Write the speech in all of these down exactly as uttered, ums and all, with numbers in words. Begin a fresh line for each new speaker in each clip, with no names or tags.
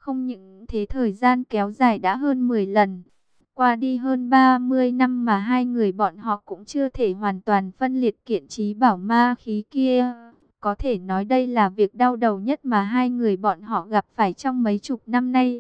Không những thế thời gian kéo dài đã hơn mười lần. Qua đi hơn ba mươi năm mà hai người bọn họ cũng chưa thể hoàn toàn phân liệt kiện trí bảo ma khí kia. Có thể nói đây là việc đau đầu nhất mà hai người bọn họ gặp phải trong mấy chục năm nay.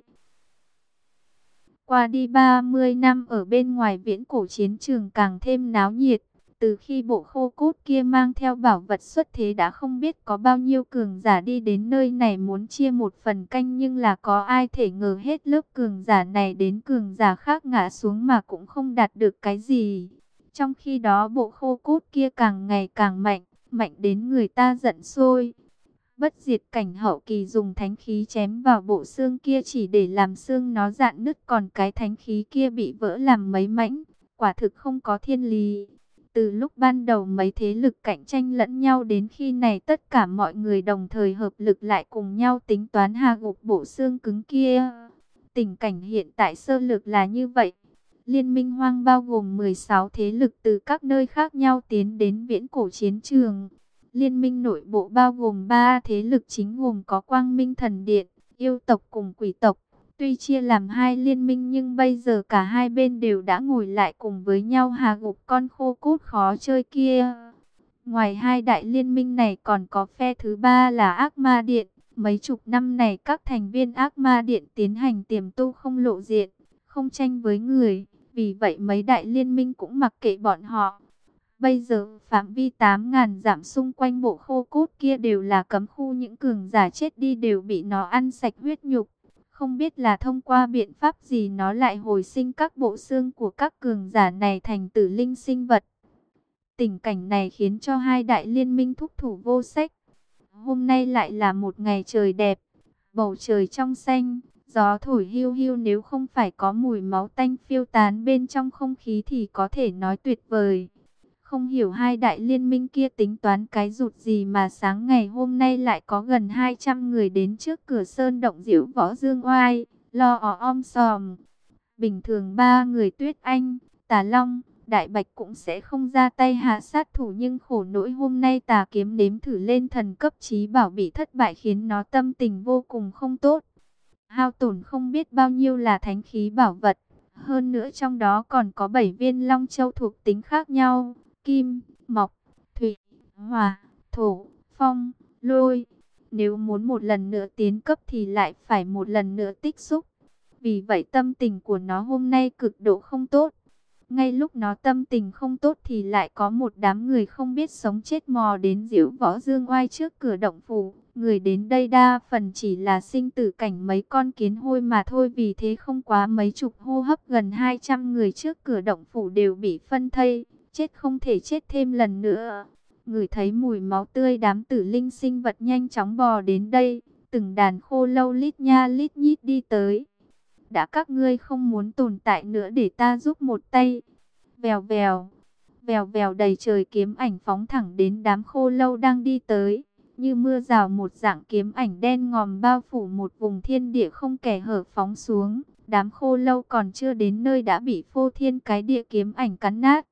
Qua đi ba mươi năm ở bên ngoài viễn cổ chiến trường càng thêm náo nhiệt. Từ khi bộ khô cốt kia mang theo bảo vật xuất thế đã không biết có bao nhiêu cường giả đi đến nơi này muốn chia một phần canh, nhưng là có ai thể ngờ hết lớp cường giả này đến cường giả khác ngã xuống mà cũng không đạt được cái gì. Trong khi đó bộ khô cốt kia càng ngày càng mạnh, mạnh đến người ta giận sôi. Bất diệt cảnh hậu kỳ dùng thánh khí chém vào bộ xương kia chỉ để làm xương nó rạn nứt, còn cái thánh khí kia bị vỡ làm mấy mảnh, quả thực không có thiên lý. Từ lúc ban đầu mấy thế lực cạnh tranh lẫn nhau đến khi này tất cả mọi người đồng thời hợp lực lại cùng nhau tính toán hạ gục bộ xương cứng kia. Tình cảnh hiện tại sơ lược là như vậy. Liên minh hoang bao gồm mười sáu thế lực từ các nơi khác nhau tiến đến viễn cổ chiến trường. Liên minh nội bộ bao gồm ba thế lực chính gồm có Quang Minh Thần Điện, yêu tộc cùng quỷ tộc. Tuy chia làm hai liên minh nhưng bây giờ cả hai bên đều đã ngồi lại cùng với nhau hạ gục con khô cốt khó chơi kia. Ngoài hai đại liên minh này còn có phe thứ ba là Ác Ma Điện. Mấy chục năm này các thành viên Ác Ma Điện tiến hành tiềm tu không lộ diện, không tranh với người. Vì vậy mấy đại liên minh cũng mặc kệ bọn họ. Bây giờ phạm vi tám ngàn dặm xung quanh bộ khô cốt kia đều là cấm khu, những cường giả chết đi đều bị nó ăn sạch huyết nhục. Không biết là thông qua biện pháp gì nó lại hồi sinh các bộ xương của các cường giả này thành tử linh sinh vật. Tình cảnh này khiến cho hai đại liên minh thúc thủ vô sách. Hôm nay lại là một ngày trời đẹp, bầu trời trong xanh, gió thổi hiu hiu, nếu không phải có mùi máu tanh phiêu tán bên trong không khí thì có thể nói tuyệt vời. Không hiểu hai đại liên minh kia tính toán cái rụt gì mà sáng ngày hôm nay lại có gần hai trăm người đến trước cửa sơn động Diễu Võ Dương Oai, lo ó om sòm. Bình thường ba người Tuyết Anh, Tà Long, Đại Bạch cũng sẽ không ra tay hạ sát thủ, nhưng khổ nỗi hôm nay Tà Kiếm nếm thử lên thần cấp trí bảo bị thất bại khiến nó tâm tình vô cùng không tốt. Hao tổn không biết bao nhiêu là thánh khí bảo vật, hơn nữa trong đó còn có bảy viên long châu thuộc tính khác nhau. Kim, mộc, thủy, hỏa, thổ, phong, lôi. Nếu muốn một lần nữa tiến cấp thì lại phải một lần nữa tích xúc. Vì vậy tâm tình của nó hôm nay cực độ không tốt. Ngay lúc nó tâm tình không tốt thì lại có một đám người không biết sống chết mò đến Diễu Võ Dương Oai trước cửa động phủ. Người đến đây đa phần chỉ là sinh tử cảnh mấy con kiến hôi mà thôi, vì thế không quá mấy chục hô hấp gần hai trăm người trước cửa động phủ đều bị phân thây. Chết không thể chết thêm lần nữa. Ngửi thấy mùi máu tươi, đám tử linh sinh vật nhanh chóng bò đến đây. Từng đàn khô lâu lít nha lít nhít đi tới. Đã các ngươi không muốn tồn tại nữa để ta giúp một tay. Vèo vèo, vèo vèo, đầy trời kiếm ảnh phóng thẳng đến đám khô lâu đang đi tới. Như mưa rào một dạng kiếm ảnh đen ngòm bao phủ một vùng thiên địa không kẻ hở phóng xuống. Đám khô lâu còn chưa đến nơi đã bị phô thiên cái địa kiếm ảnh cắn nát.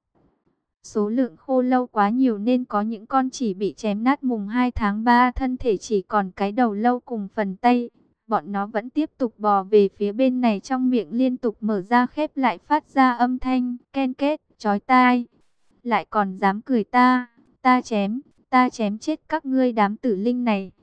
Số lượng khô lâu quá nhiều nên có những con chỉ bị chém nát mùng hai tháng ba, thân thể chỉ còn cái đầu lâu cùng phần tay. Bọn nó vẫn tiếp tục bò về phía bên này, trong miệng liên tục mở ra khép lại phát ra âm thanh ken két, chói tai. Lại còn dám cười ta, ta chém, ta chém chết các ngươi đám tử linh này.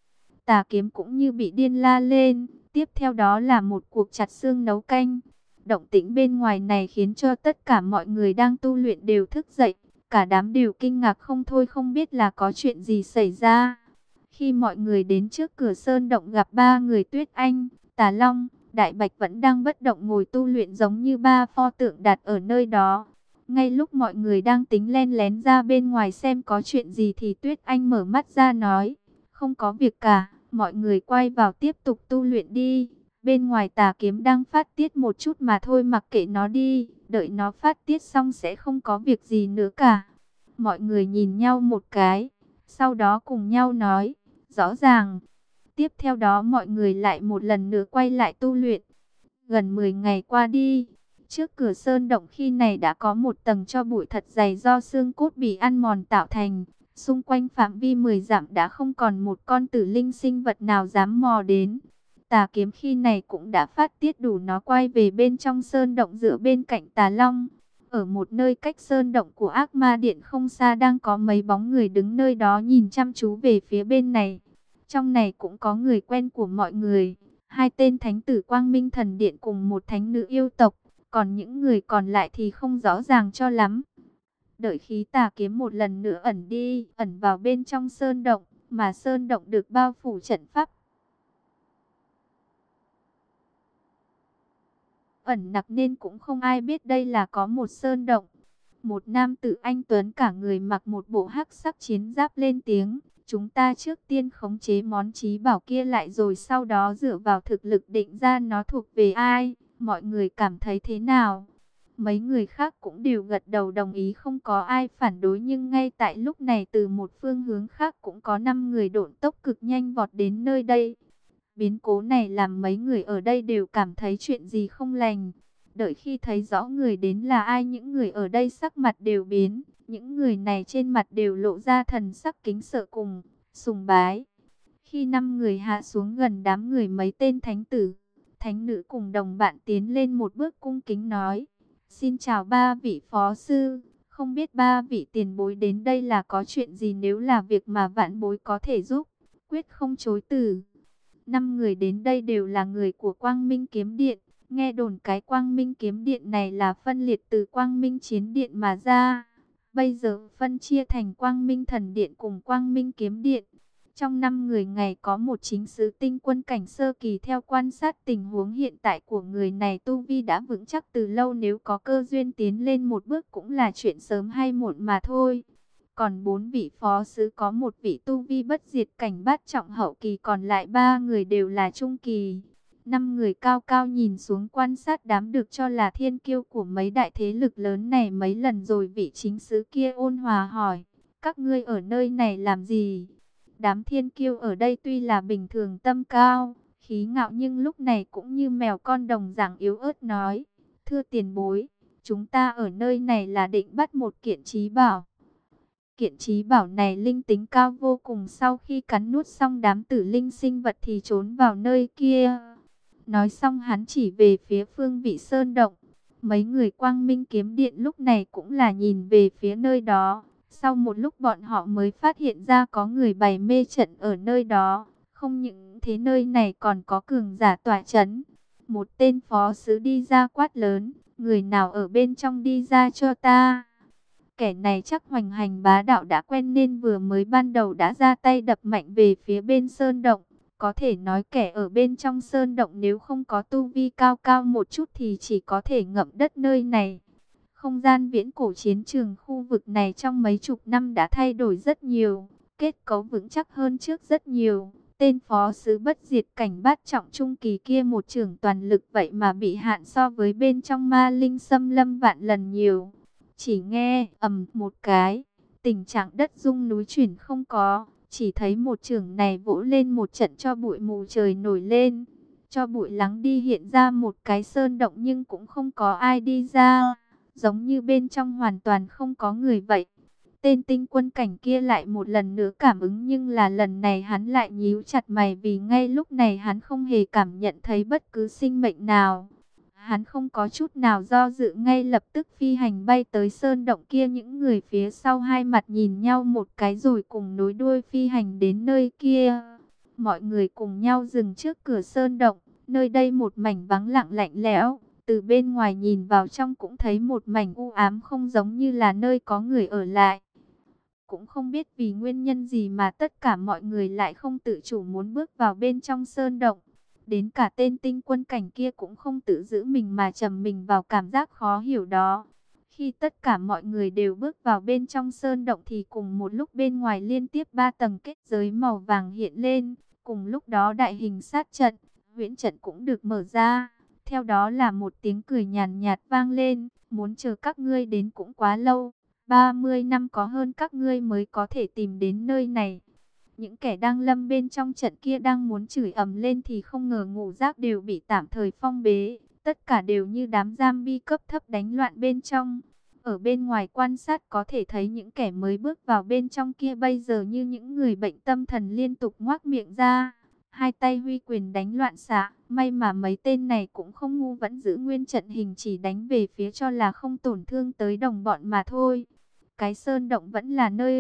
Tà Kiếm cũng như bị điên la lên, tiếp theo đó là một cuộc chặt xương nấu canh. Động tĩnh bên ngoài này khiến cho tất cả mọi người đang tu luyện đều thức dậy. Cả đám đều kinh ngạc không thôi, không biết là có chuyện gì xảy ra. Khi mọi người đến trước cửa sơn động gặp ba người Tuyết Anh, Tà Long, Đại Bạch vẫn đang bất động ngồi tu luyện giống như ba pho tượng đặt ở nơi đó. Ngay lúc mọi người đang tính len lén ra bên ngoài xem có chuyện gì thì Tuyết Anh mở mắt ra nói, không có việc cả, mọi người quay vào tiếp tục tu luyện đi. Bên ngoài Tà Kiếm đang phát tiết một chút mà thôi, mặc kệ nó đi, đợi nó phát tiết xong sẽ không có việc gì nữa cả. Mọi người nhìn nhau một cái, sau đó cùng nhau nói, rõ ràng. Tiếp theo đó mọi người lại một lần nữa quay lại tu luyện. Gần mười ngày qua đi, trước cửa sơn động khi này đã có một tầng tro bụi thật dày do xương cốt bị ăn mòn tạo thành. Xung quanh phạm vi mười dặm đã không còn một con tử linh sinh vật nào dám mò đến. Tà kiếm khi này cũng đã phát tiết đủ, nó quay về bên trong sơn động dựa bên cạnh Tà Long. Ở một nơi cách sơn động của ác ma điện không xa đang có mấy bóng người đứng nơi đó nhìn chăm chú về phía bên này. Trong này cũng có người quen của mọi người, hai tên thánh tử Quang Minh Thần Điện cùng một thánh nữ yêu tộc, còn những người còn lại thì không rõ ràng cho lắm. Đợi khí tà kiếm một lần nữa ẩn đi, ẩn vào bên trong sơn động, mà sơn động được bao phủ trận pháp ẩn nặc nên cũng không ai biết đây là có một sơn động. Một nam tử anh tuấn cả người mặc một bộ hắc sắc chiến giáp lên tiếng: chúng ta trước tiên khống chế món trí bảo kia lại, rồi sau đó dựa vào thực lực định ra nó thuộc về ai. Mọi người cảm thấy thế nào? Mấy người khác cũng đều gật đầu đồng ý, không có ai phản đối. Nhưng ngay tại lúc này, từ một phương hướng khác cũng có năm người độn tốc cực nhanh vọt đến nơi đây. Biến cố này làm mấy người ở đây đều cảm thấy chuyện gì không lành. Đợi khi thấy rõ người đến là ai, những người ở đây sắc mặt đều biến. Những người này trên mặt đều lộ ra thần sắc kính sợ cùng sùng bái. Khi năm người hạ xuống gần đám người, mấy tên thánh tử, thánh nữ cùng đồng bạn tiến lên một bước cung kính nói: xin chào ba vị phó sư, không biết ba vị tiền bối đến đây là có chuyện gì, nếu là việc mà vạn bối có thể giúp, quyết không chối từ. Năm người đến đây đều là người của Quang Minh Kiếm Điện. Nghe đồn cái Quang Minh Kiếm Điện này là phân liệt từ Quang Minh Chiến Điện mà ra. Bây giờ phân chia thành Quang Minh Thần Điện cùng Quang Minh Kiếm Điện. Trong năm người này có một chính sứ tinh quân cảnh sơ kỳ. Theo quan sát tình huống hiện tại của người này, tu vi đã vững chắc từ lâu, nếu có cơ duyên tiến lên một bước cũng là chuyện sớm hay muộn mà thôi. Còn bốn vị phó sứ có một vị tu vi bất diệt cảnh bát trọng hậu kỳ, còn lại ba người đều là trung kỳ. Năm người cao cao nhìn xuống quan sát đám được cho là thiên kiêu của mấy đại thế lực lớn này mấy lần rồi. Vị chính sứ kia ôn hòa hỏi: các ngươi ở nơi này làm gì? Đám thiên kiêu ở đây tuy là bình thường tâm cao, khí ngạo, nhưng lúc này cũng như mèo con đồng dạng yếu ớt nói: thưa tiền bối, chúng ta ở nơi này là định bắt một kiện trí bảo. Kiện trí bảo này linh tính cao vô cùng, sau khi cắn nuốt xong đám tử linh sinh vật thì trốn vào nơi kia. Nói xong hắn chỉ về phía phương vị sơn động. Mấy người Quang Minh Kiếm Điện lúc này cũng là nhìn về phía nơi đó. Sau một lúc bọn họ mới phát hiện ra có người bày mê trận ở nơi đó. Không những thế, nơi này còn có cường giả tỏa chấn. Một tên phó sứ đi ra quát lớn: người nào ở bên trong đi ra cho ta. Kẻ này chắc hoành hành bá đạo đã quen nên vừa mới ban đầu đã ra tay đập mạnh về phía bên sơn động. Có thể nói kẻ ở bên trong sơn động nếu không có tu vi cao cao một chút thì chỉ có thể ngậm đất nơi này. Không gian viễn cổ chiến trường khu vực này trong mấy chục năm đã thay đổi rất nhiều, kết cấu vững chắc hơn trước rất nhiều. Tên phó sứ bất diệt cảnh bát trọng trung kỳ kia một chưởng toàn lực vậy mà bị hạn so với bên trong ma linh xâm lâm vạn lần nhiều. Chỉ nghe ầm một cái, tình trạng đất rung núi chuyển không có, chỉ thấy một chưởng này vỗ lên một trận cho bụi mù trời nổi lên. Cho bụi lắng đi, hiện ra một cái sơn động nhưng cũng không có ai đi ra, giống như bên trong hoàn toàn không có người vậy. Tên tinh quân cảnh kia lại một lần nữa cảm ứng, nhưng là lần này hắn lại nhíu chặt mày, vì ngay lúc này hắn không hề cảm nhận thấy bất cứ sinh mệnh nào. Hắn không có chút nào do dự, ngay lập tức phi hành bay tới sơn động kia. Những người phía sau hai mặt nhìn nhau một cái rồi cùng nối đuôi phi hành đến nơi kia. Mọi người cùng nhau dừng trước cửa sơn động. Nơi đây một mảnh vắng lặng lạnh lẽo. Từ bên ngoài nhìn vào trong cũng thấy một mảnh u ám, không giống như là nơi có người ở lại. Cũng không biết vì nguyên nhân gì mà tất cả mọi người lại không tự chủ muốn bước vào bên trong sơn động. Đến cả tên tinh quân cảnh kia cũng không tự giữ mình mà trầm mình vào cảm giác khó hiểu đó. Khi tất cả mọi người đều bước vào bên trong sơn động thì cùng một lúc bên ngoài liên tiếp ba tầng kết giới màu vàng hiện lên. Cùng lúc đó đại hình sát trận, huyễn trận cũng được mở ra. Theo đó là một tiếng cười nhàn nhạt vang lên: muốn chờ các ngươi đến cũng quá lâu. ba mươi năm có hơn các ngươi mới có thể tìm đến nơi này. Những kẻ đang lâm bên trong trận kia đang muốn chửi ầm lên thì không ngờ ngũ giác đều bị tạm thời phong bế. Tất cả đều như đám zombie cấp thấp đánh loạn bên trong. Ở bên ngoài quan sát có thể thấy những kẻ mới bước vào bên trong kia bây giờ như những người bệnh tâm thần liên tục ngoác miệng ra. hai tay huy quyền đánh loạn xạ. May mà mấy tên này cũng không ngu, vẫn giữ nguyên trận hình, chỉ đánh về phía cho là không tổn thương tới đồng bọn mà thôi. Cái sơn động vẫn là nơi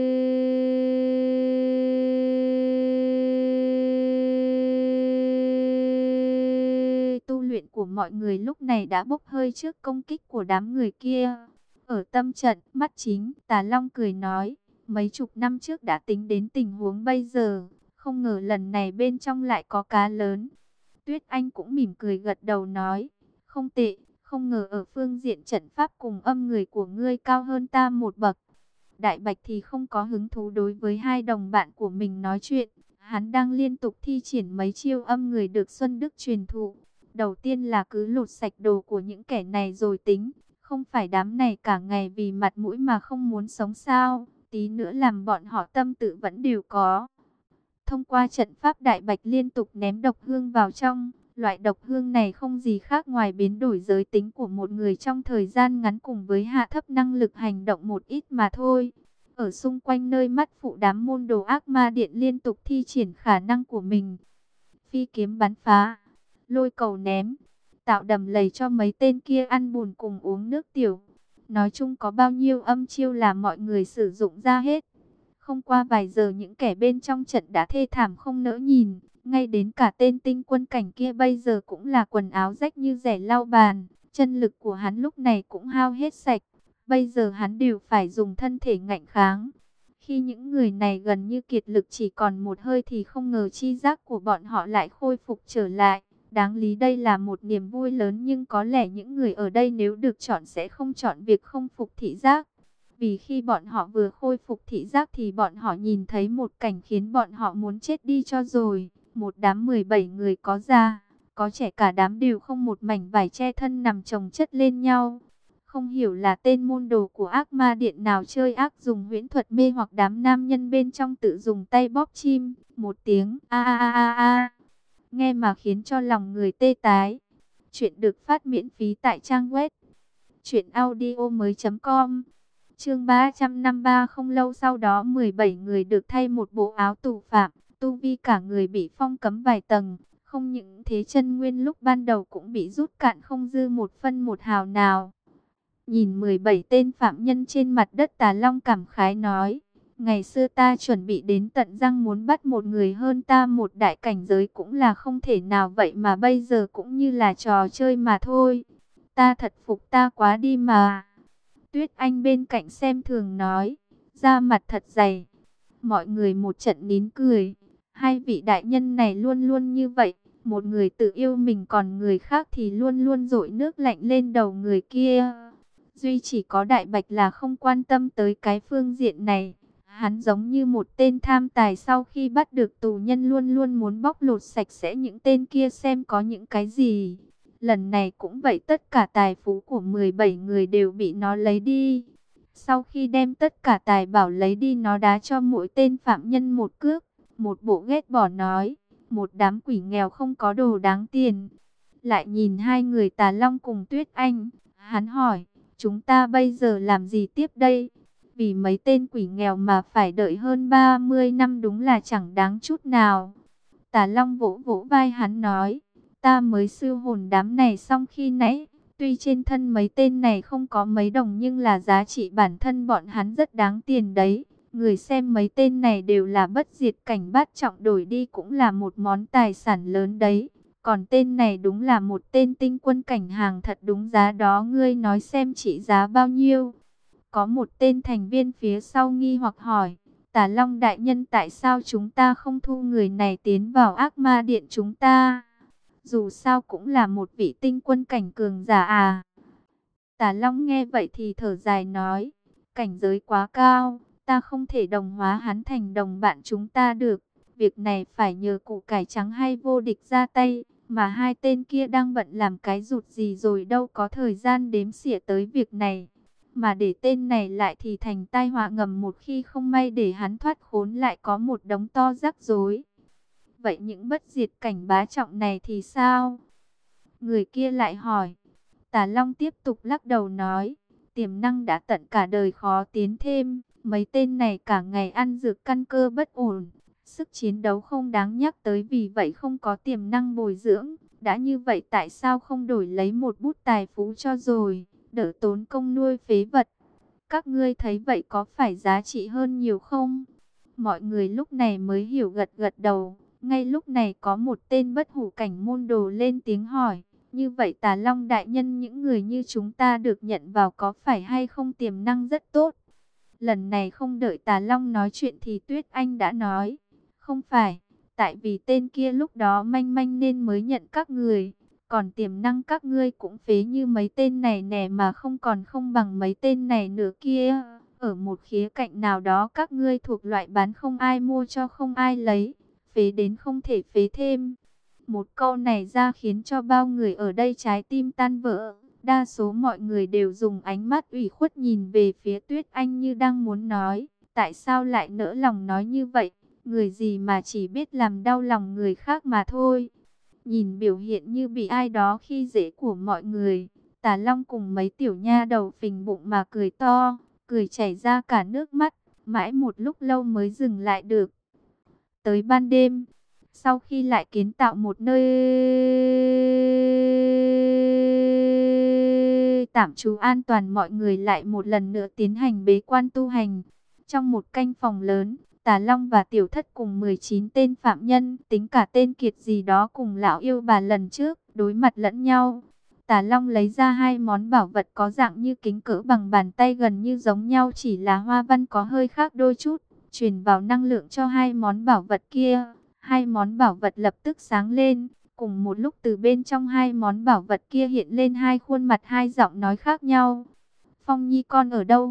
tu luyện của mọi người, lúc này đã bốc hơi trước công kích của đám người kia. Ở tâm trận, mắt chính, Tà Long cười nói, mấy chục năm trước đã tính đến tình huống bây giờ, không ngờ lần này bên trong lại có cá lớn. Tuyết Anh cũng mỉm cười gật đầu nói, không tệ, không ngờ ở phương diện trận pháp cùng âm người của ngươi cao hơn ta một bậc. Đại Bạch thì không có hứng thú đối với hai đồng bạn của mình nói chuyện, hắn đang liên tục thi triển mấy chiêu âm người được Xuân Đức truyền thụ. Đầu tiên là cứ lột sạch đồ của những kẻ này rồi tính, không phải đám này cả ngày vì mặt mũi mà không muốn sống sao, tí nữa làm bọn họ tâm tự vẫn đều có. Thông qua trận pháp, Đại Bạch liên tục ném độc hương vào trong. Loại độc hương này không gì khác ngoài biến đổi giới tính của một người trong thời gian ngắn cùng với hạ thấp năng lực hành động một ít mà thôi. Ở xung quanh nơi mắt phụ, đám môn đồ ác ma điện liên tục thi triển khả năng của mình. Phi kiếm bắn phá, lôi cầu ném, tạo đầm lầy cho mấy tên kia ăn bùn cùng uống nước tiểu. Nói chung có bao nhiêu âm chiêu là mọi người sử dụng ra hết. Không qua vài giờ những kẻ bên trong trận đã thê thảm không nỡ nhìn. Ngay đến cả tên tinh quân cảnh kia bây giờ cũng là quần áo rách như rẻ lau bàn. Chân lực của hắn lúc này cũng hao hết sạch. Bây giờ hắn đều phải dùng thân thể ngạnh kháng. Khi những người này gần như kiệt lực chỉ còn một hơi thì không ngờ chi giác của bọn họ lại khôi phục trở lại. Đáng lý đây là một niềm vui lớn, nhưng có lẽ những người ở đây nếu được chọn sẽ không chọn việc không phục thị giác. Vì khi bọn họ vừa khôi phục thị giác thì bọn họ nhìn thấy một cảnh khiến bọn họ muốn chết đi cho rồi. Một đám mười bảy người có già, có trẻ, cả đám đều không một mảnh vải che thân nằm chồng chất lên nhau. Không hiểu là tên môn đồ của ác ma điện nào chơi ác, dùng huyễn thuật mê hoặc đám nam nhân bên trong, tự dùng tay bóp chim. Một tiếng a a a a a, nghe mà khiến cho lòng người tê tái. Chuyện được phát miễn phí tại trang web truyện audio mới chấm com. Chương ba trăm năm mươi ba. Không lâu sau đó, mười bảy người được thay một bộ áo tù phạm, tu vi cả người bị phong cấm vài tầng. Không những thế, chân nguyên lúc ban đầu cũng bị rút cạn không dư một phân một hào nào. Nhìn mười bảy tên phạm nhân trên mặt đất, Tà Long cảm khái nói, ngày xưa ta chuẩn bị đến tận răng muốn bắt một người hơn ta một đại cảnh giới cũng là không thể nào, vậy mà bây giờ cũng như là trò chơi mà thôi. Ta thật phục ta quá đi mà. Tuyết Anh bên cạnh xem thường nói, da mặt thật dày. Mọi người một trận nín cười. Hai vị đại nhân này luôn luôn như vậy, một người tự yêu mình, còn người khác thì luôn luôn dội nước lạnh lên đầu người kia. Duy chỉ có Đại Bạch là không quan tâm tới cái phương diện này. Hắn giống như một tên tham tài, sau khi bắt được tù nhân luôn luôn muốn bóc lột sạch sẽ những tên kia xem có những cái gì. Lần này cũng vậy, tất cả tài phú của mười bảy người đều bị nó lấy đi. Sau khi đem tất cả tài bảo lấy đi, nó đá cho mỗi tên phạm nhân một cước. Một bộ ghét bỏ nói, một đám quỷ nghèo không có đồ đáng tiền. Lại nhìn hai người Tà Long cùng Tuyết Anh, hắn hỏi, chúng ta bây giờ làm gì tiếp đây? Vì mấy tên quỷ nghèo mà phải đợi hơn ba mươi năm đúng là chẳng đáng chút nào. Tà Long vỗ vỗ vai hắn nói, ta mới siêu hồn đám này xong khi nãy. Tuy trên thân mấy tên này không có mấy đồng, nhưng là giá trị bản thân bọn hắn rất đáng tiền đấy. Người xem mấy tên này đều là bất diệt cảnh bát trọng, đổi đi cũng là một món tài sản lớn đấy. Còn tên này đúng là một tên tinh quân cảnh, hàng thật đúng giá đó, ngươi nói xem trị giá bao nhiêu? Có một tên thành viên phía sau nghi hoặc hỏi, Tà Long đại nhân, tại sao chúng ta không thu người này tiến vào ác ma điện chúng ta? Dù sao cũng là một vị tinh quân cảnh cường giả à. Tà Long nghe vậy thì thở dài nói, cảnh giới quá cao, ta không thể đồng hóa hắn thành đồng bạn chúng ta được. Việc này phải nhờ củ cải trắng hay vô địch ra tay, mà hai tên kia đang bận làm cái rụt gì rồi, đâu có thời gian đếm xỉa tới việc này. Mà để tên này lại thì thành tai họa ngầm, một khi không may để hắn thoát khốn lại có một đống to rắc rối. Vậy những bất diệt cảnh bá trọng này thì sao? Người kia lại hỏi. Tà Long tiếp tục lắc đầu nói, tiềm năng đã tận, cả đời khó tiến thêm. Mấy tên này cả ngày ăn dược căn cơ bất ổn, Sức chiến đấu không đáng nhắc tới, vì vậy không có tiềm năng bồi dưỡng. Đã như vậy tại sao không đổi lấy một bút tài phú cho rồi, đỡ tốn công nuôi phế vật. Các ngươi thấy vậy có phải giá trị hơn nhiều không? Mọi người lúc này mới hiểu, gật gật đầu. Ngay lúc này có một tên bất hủ cảnh môn đồ lên tiếng hỏi. Như vậy Tà Long đại nhân, những người như chúng ta được nhận vào có phải hay không tiềm năng rất tốt? Lần này không đợi Tà Long nói chuyện thì Tuyết Anh đã nói. Không phải, tại vì tên kia lúc đó manh manh nên mới nhận các người. Còn tiềm năng các ngươi cũng phế như mấy tên này nè, mà không còn không bằng mấy tên này nữa kia. Ở một khía cạnh nào đó các ngươi thuộc loại bán không ai mua cho không ai lấy. Phế đến không thể phế thêm. Một câu này ra khiến cho bao người ở đây trái tim tan vỡ. Đa số mọi người đều dùng ánh mắt ủy khuất nhìn về phía Tuyết Anh như đang muốn nói. Tại sao lại nỡ lòng nói như vậy? Người gì mà chỉ biết làm đau lòng người khác mà thôi. Nhìn biểu hiện như bị ai đó khi dễ của mọi người, Tà Long cùng mấy tiểu nha đầu phình bụng mà cười to, cười chảy ra cả nước mắt, mãi một lúc lâu mới dừng lại được. Tới ban đêm, sau khi lại kiến tạo một nơi tạm trú an toàn, mọi người lại một lần nữa tiến hành bế quan tu hành. Trong một canh phòng lớn, Tà Long và Tiểu Thất cùng mười chín tên phạm nhân, tính cả tên Kiệt gì đó cùng lão yêu bà lần trước, đối mặt lẫn nhau. Tà Long lấy ra hai món bảo vật có dạng như kính cỡ bằng bàn tay, gần như giống nhau, chỉ là hoa văn có hơi khác đôi chút, truyền vào năng lượng cho hai món bảo vật kia. Hai món bảo vật lập tức sáng lên, cùng một lúc từ bên trong hai món bảo vật kia hiện lên hai khuôn mặt, hai giọng nói khác nhau. Phong Nhi con ở đâu?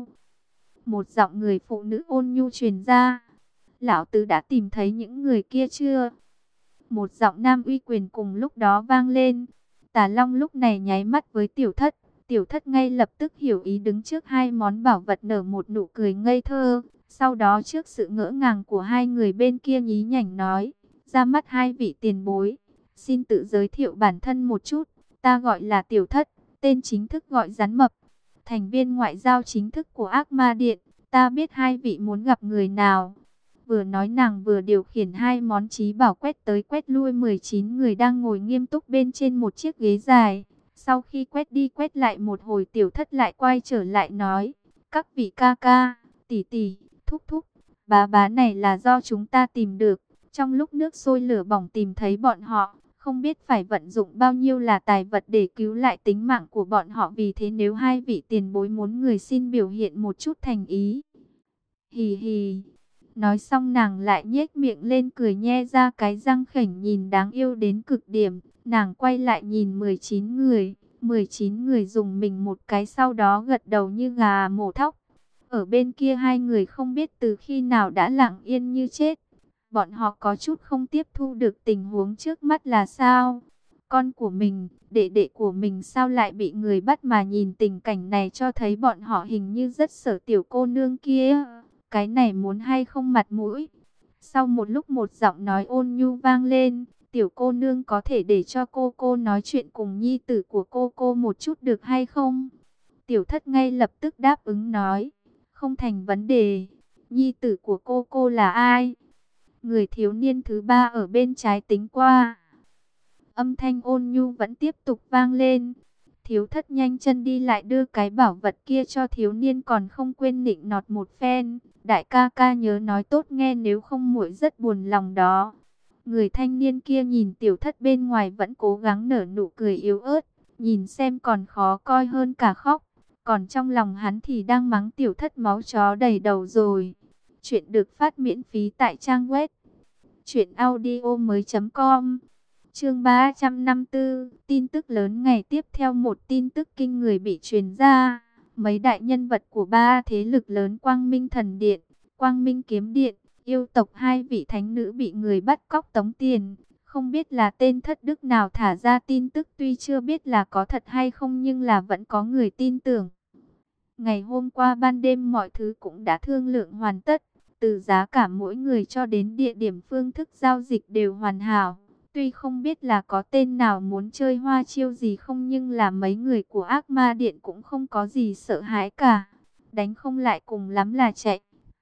Một giọng người phụ nữ ôn nhu truyền ra. Lão tứ đã tìm thấy những người kia chưa? Một giọng nam uy quyền cùng lúc đó vang lên. Tà Long lúc này nháy mắt với Tiểu Thất. Tiểu Thất ngay lập tức hiểu ý, đứng trước hai món bảo vật nở một nụ cười ngây thơ. Sau đó trước sự ngỡ ngàng của hai người bên kia nhí nhảnh nói. Ra mắt hai vị tiền bối, xin tự giới thiệu bản thân một chút. Ta gọi là Tiểu Thất, tên chính thức gọi Rắn Mập, thành viên ngoại giao chính thức của Ác Ma Điện. Ta biết hai vị muốn gặp người nào. Vừa nói nàng vừa điều khiển hai món chí bảo quét tới quét lui mười chín người đang ngồi nghiêm túc bên trên một chiếc ghế dài. Sau khi quét đi quét lại một hồi, Tiểu Thất lại quay trở lại nói. Các vị ca ca, tỷ tỷ, thúc thúc, bá bá này là do chúng ta tìm được. Trong lúc nước sôi lửa bỏng tìm thấy bọn họ, không biết phải vận dụng bao nhiêu là tài vật để cứu lại tính mạng của bọn họ. Vì thế nếu hai vị tiền bối muốn người, xin biểu hiện một chút thành ý. Hì hì. Nói xong nàng lại nhếch miệng lên cười nhe ra cái răng khểnh nhìn đáng yêu đến cực điểm. Nàng quay lại nhìn mười chín người. mười chín người dùng mình một cái, sau đó gật đầu như gà mổ thóc. Ở bên kia hai người không biết từ khi nào đã lặng yên như chết. Bọn họ có chút không tiếp thu được tình huống trước mắt là sao. Con của mình, đệ đệ của mình sao lại bị người bắt, mà nhìn tình cảnh này cho thấy bọn họ hình như rất sợ tiểu cô nương kia. Cái này muốn hay không mặt mũi. Sau một lúc một giọng nói ôn nhu vang lên. Tiểu cô nương có thể để cho cô cô nói chuyện cùng nhi tử của cô cô một chút được hay không? Tiểu Thất ngay lập tức đáp ứng nói. Không thành vấn đề. Nhi tử của cô cô là ai? Người thiếu niên thứ ba ở bên trái tính qua. Âm thanh ôn nhu vẫn tiếp tục vang lên. Thiếu Thất nhanh chân đi lại đưa cái bảo vật kia cho thiếu niên, còn không quên nịnh nọt một phen. Đại ca ca nhớ nói tốt nghe, nếu không muội rất buồn lòng đó. Người thanh niên kia nhìn Tiểu Thất bên ngoài vẫn cố gắng nở nụ cười yếu ớt, nhìn xem còn khó coi hơn cả khóc. Còn trong lòng hắn thì đang mắng Tiểu Thất máu chó đầy đầu rồi. Chuyện được phát miễn phí tại trang web truyện audio mới chấm com. Chương ba trăm năm mươi tư, tin tức lớn ngày tiếp theo. Một tin tức kinh người bị truyền ra. Mấy đại nhân vật của ba thế lực lớn Quang Minh Thần Điện, Quang Minh Kiếm Điện, yêu tộc hai vị thánh nữ bị người bắt cóc tống tiền. Không biết là tên thất đức nào thả ra tin tức, tuy chưa biết là có thật hay không nhưng là vẫn có người tin tưởng. Ngày hôm qua ban đêm mọi thứ cũng đã thương lượng hoàn tất. Từ giá cả mỗi người cho đến địa điểm phương thức giao dịch đều hoàn hảo. Tuy không biết là có tên nào muốn chơi hoa chiêu gì không, nhưng là mấy người của Ác Ma Điện cũng không có gì sợ hãi cả. Đánh không lại cùng lắm là chạy.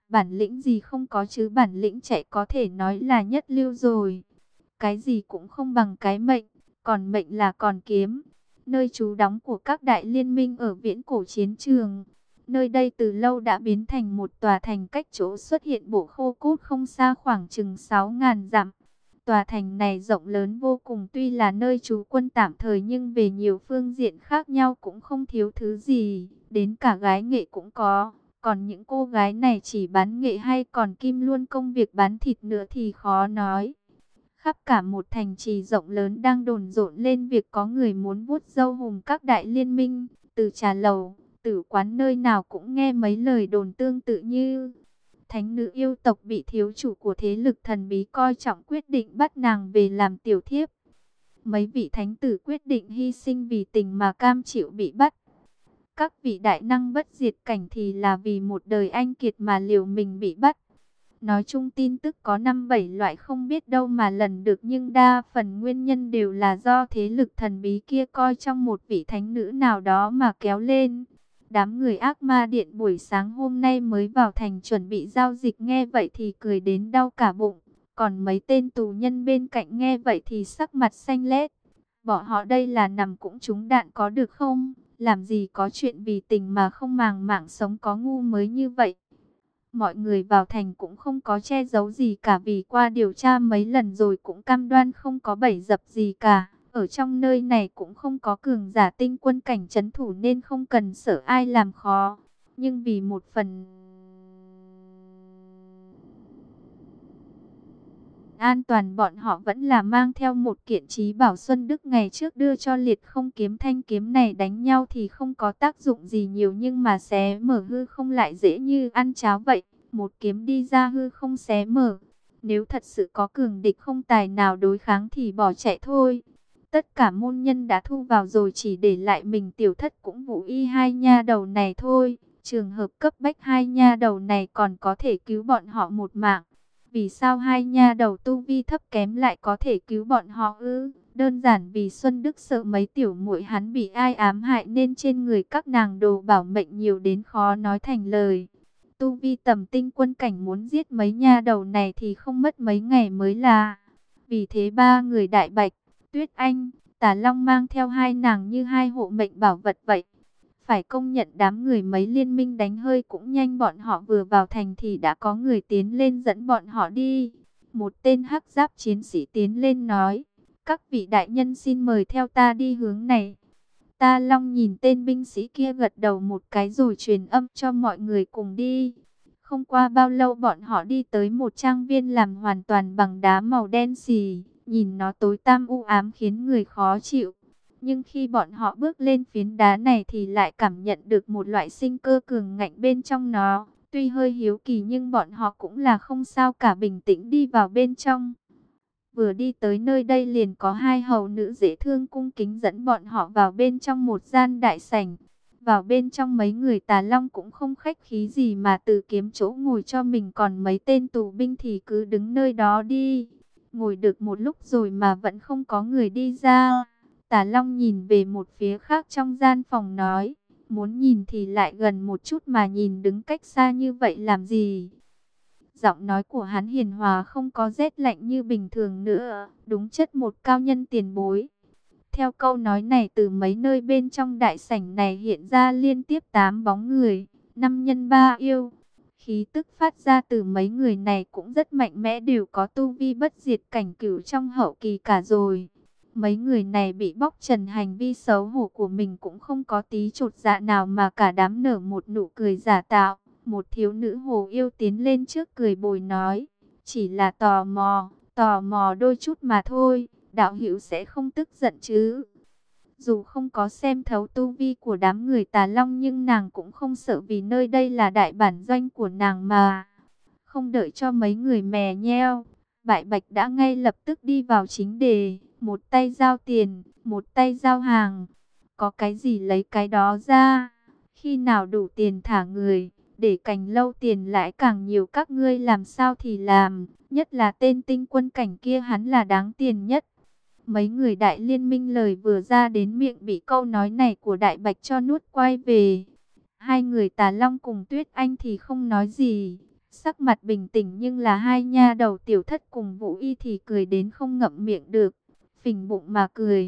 Bản lĩnh gì không có chứ, bản lĩnh chạy có thể nói là nhất lưu rồi. Cái gì cũng không bằng cái mệnh, còn mệnh là còn kiếm. Nơi trú đóng của các đại liên minh ở viễn cổ chiến trường. Nơi đây từ lâu đã biến thành một tòa thành cách chỗ xuất hiện bộ khô cốt không xa khoảng chừng sáu ngàn dặm. Tòa thành này rộng lớn vô cùng, tuy là nơi trú quân tạm thời nhưng về nhiều phương diện khác nhau cũng không thiếu thứ gì, đến cả gái nghệ cũng có. Còn những cô gái này chỉ bán nghệ hay còn kim luôn công việc bán thịt nữa thì khó nói. Khắp cả một thành trì rộng lớn đang đồn rộn lên việc có người muốn vuốt râu hùm các đại liên minh, từ trà lầu, tử quán nơi nào cũng nghe mấy lời đồn tương tự như thánh nữ yêu tộc bị thiếu chủ của thế lực thần bí coi trọng quyết định bắt nàng về làm tiểu thiếp. Mấy vị thánh tử quyết định hy sinh vì tình mà cam chịu bị bắt. Các vị đại năng bất diệt cảnh thì là vì một đời anh kiệt mà liều mình bị bắt. Nói chung tin tức có năm bảy loại không biết đâu mà lần được, nhưng đa phần nguyên nhân đều là do thế lực thần bí kia coi trong một vị thánh nữ nào đó mà kéo lên. Đám người ác ma điện buổi sáng hôm nay mới vào thành chuẩn bị giao dịch nghe vậy thì cười đến đau cả bụng. Còn mấy tên tù nhân bên cạnh nghe vậy thì sắc mặt xanh lét. Bỏ họ đây là nằm cũng trúng đạn có được không? Làm gì có chuyện vì tình mà không màng mạng sống, có ngu mới như vậy. Mọi người vào thành cũng không có che giấu gì cả, vì qua điều tra mấy lần rồi cũng cam đoan không có bẫy dập gì cả. Ở trong nơi này cũng không có cường giả tinh quân cảnh trấn thủ nên không cần sợ ai làm khó. Nhưng vì một phần an toàn, bọn họ vẫn là mang theo một kiện trí bảo Xuân Đức ngày trước đưa cho Liệt Không kiếm. Thanh kiếm này đánh nhau thì không có tác dụng gì nhiều, nhưng mà xé mở hư không lại dễ như ăn cháo vậy. Một kiếm đi ra hư không xé mở. Nếu thật sự có cường địch không tài nào đối kháng thì bỏ chạy thôi. Tất cả môn nhân đã thu vào rồi, chỉ để lại mình Tiểu Thất cũng Vũ Y hai nha đầu này thôi. Trường hợp cấp bách hai nha đầu này còn có thể cứu bọn họ một mạng. Vì sao hai nha đầu tu vi thấp kém lại có thể cứu bọn họ ư? Đơn giản vì Xuân Đức sợ mấy tiểu muội hắn bị ai ám hại nên trên người các nàng đồ bảo mệnh nhiều đến khó nói thành lời. Tu vi tầm tinh quân cảnh muốn giết mấy nha đầu này thì không mất mấy ngày mới là. Vì thế ba người Đại Bạch, Tuyết Anh, Tà Long mang theo hai nàng như hai hộ mệnh bảo vật vậy. Phải công nhận đám người mấy liên minh đánh hơi cũng nhanh, bọn họ vừa vào thành thì đã có người tiến lên dẫn bọn họ đi. Một tên hắc giáp chiến sĩ tiến lên nói, các vị đại nhân xin mời theo ta đi hướng này. Ta Long nhìn tên binh sĩ kia gật đầu một cái rồi truyền âm cho mọi người cùng đi. Không qua bao lâu bọn họ đi tới một trang viên làm hoàn toàn bằng đá màu đen xì, nhìn nó tối tăm u ám khiến người khó chịu. Nhưng khi bọn họ bước lên phiến đá này thì lại cảm nhận được một loại sinh cơ cường ngạnh bên trong nó. Tuy hơi hiếu kỳ nhưng bọn họ cũng là không sao cả, bình tĩnh đi vào bên trong. Vừa đi tới nơi đây liền có hai hầu nữ dễ thương cung kính dẫn bọn họ vào bên trong một gian đại sảnh. Vào bên trong mấy người Tà Long cũng không khách khí gì mà tự kiếm chỗ ngồi cho mình, còn mấy tên tù binh thì cứ đứng nơi đó đi. Ngồi được một lúc rồi mà vẫn không có người đi ra. Tà Long nhìn về một phía khác trong gian phòng nói, muốn nhìn thì lại gần một chút mà nhìn đứng cách xa như vậy làm gì? Giọng nói của hắn hiền hòa không có rét lạnh như bình thường nữa, đúng chất một cao nhân tiền bối. Theo câu nói này từ mấy nơi bên trong đại sảnh này hiện ra liên tiếp tám bóng người, năm nhân ba yêu. Khí tức phát ra từ mấy người này cũng rất mạnh mẽ, đều có tu vi bất diệt cảnh cửu trong hậu kỳ cả rồi. Mấy người này bị bóc trần hành vi xấu hổ của mình cũng không có tí chột dạ nào mà cả đám nở một nụ cười giả tạo. Một thiếu nữ hồ yêu tiến lên trước cười bồi nói, chỉ là tò mò, tò mò đôi chút mà thôi, đạo hữu sẽ không tức giận chứ? Dù không có xem thấu tu vi của đám người Tà Long nhưng nàng cũng không sợ, vì nơi đây là đại bản doanh của nàng mà. Không đợi cho mấy người mè nheo, Bại Bạch đã ngay lập tức đi vào chính đề, một tay giao tiền, một tay giao hàng. Có cái gì lấy cái đó ra, khi nào đủ tiền thả người, để cành lâu tiền lãi càng nhiều các ngươi làm sao thì làm, nhất là tên tinh quân cảnh kia hắn là đáng tiền nhất. Mấy người đại liên minh lời vừa ra đến miệng bị câu nói này của Đại Bạch cho nuốt quay về. Hai người Tà Long cùng Tuyết Anh thì không nói gì, Sắc mặt bình tĩnh nhưng là hai nha đầu Tiểu Thất cùng Vũ Y thì cười đến không ngậm miệng được, phình bụng mà cười.